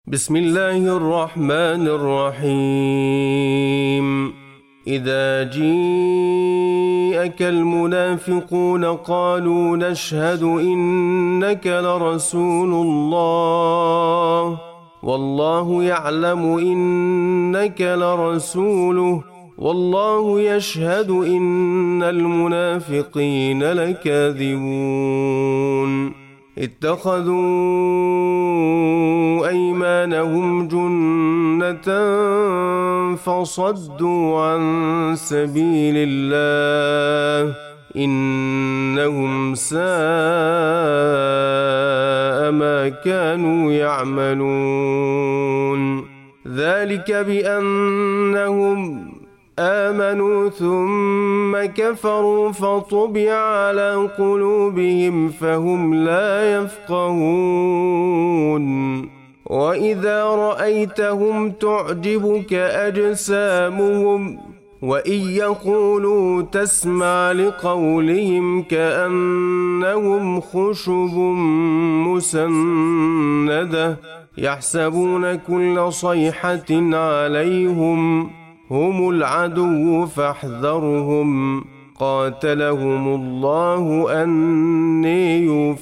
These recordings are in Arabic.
بسم الله الرحمن الرحيم. إذا جيءك المنافقون قالوا نشهد إنك لرسول الله والله يعلم إنك لرسوله والله يشهد إن المنافقين لكاذبون. اتخذوا أيمانهم جنة فصدوا عن سبيل الله إنهم ساء ما كانوا يعملون. ذلك بأنهم آمنوا ثم كفروا فطبع على قلوبهم فهم لا يفقهون. وإذا رأيتهم تعجبك أجسامهم وإن يقولوا تسمع لقولهم كأنهم خشب مسندة يحسبون كل صيحة عليهم هم العدو فاحذرهم قاتلهم الله أني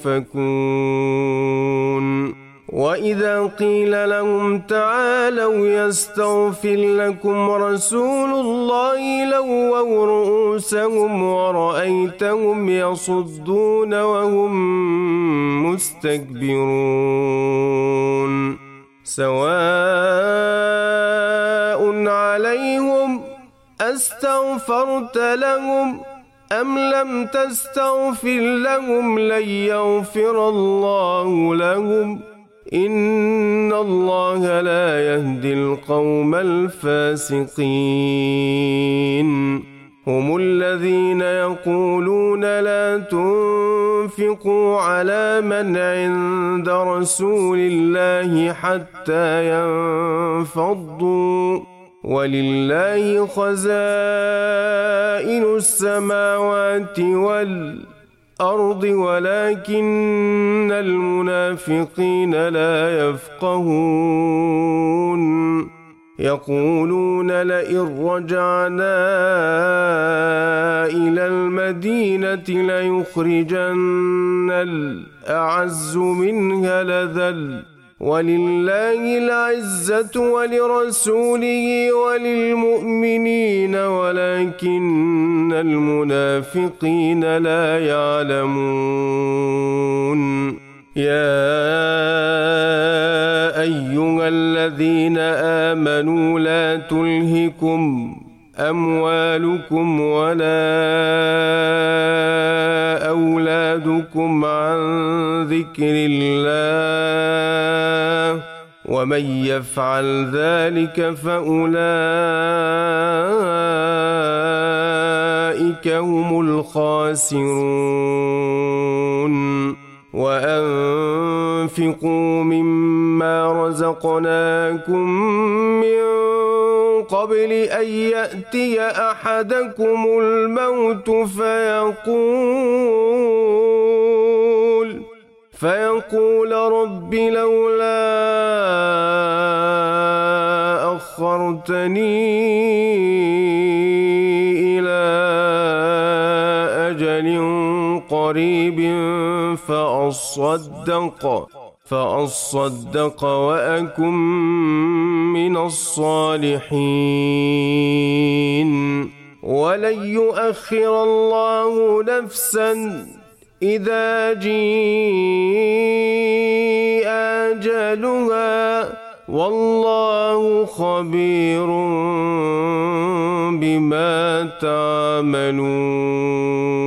يؤفكون. وإذا قيل لهم تعالوا يستغفر لكم رسول الله لووا رؤوسهم ورأيتهم يصدون وهم مستكبرون. سواء عليهم أستغفرت لهم أم لم تستغفر لهم لن يغفر الله لهم إن الله لا يهدي القوم الفاسقين. هم الذين يقولون لا تنفقوا على من عند رسول الله حتى ينفضوا ولله خزائن السماوات والأرض ولكن المنافقين لا يفقهون. يقولون لئن رجعنا إلى المدينة ليخرجن الأعز منها الأذل ولله العزة ولرسوله وللمؤمنين ولكن المنافقين لا يعلمون. يا أيها الذين آمنوا لا تلهكم أموالكم ولا أولادكم عن ذكر الله ومن يفعل ذلك فأولئك هم الخاسرون. وأنفقوا مما رزقناكم من قبل أن يأتي أحدكم الموت فيقول رب لولا أخرتني إلى أجل قريب فأصدق وأكن من الصالحين. ولن يؤخر الله نفسا إذا جاء أجلها والله خبير بما تعملون.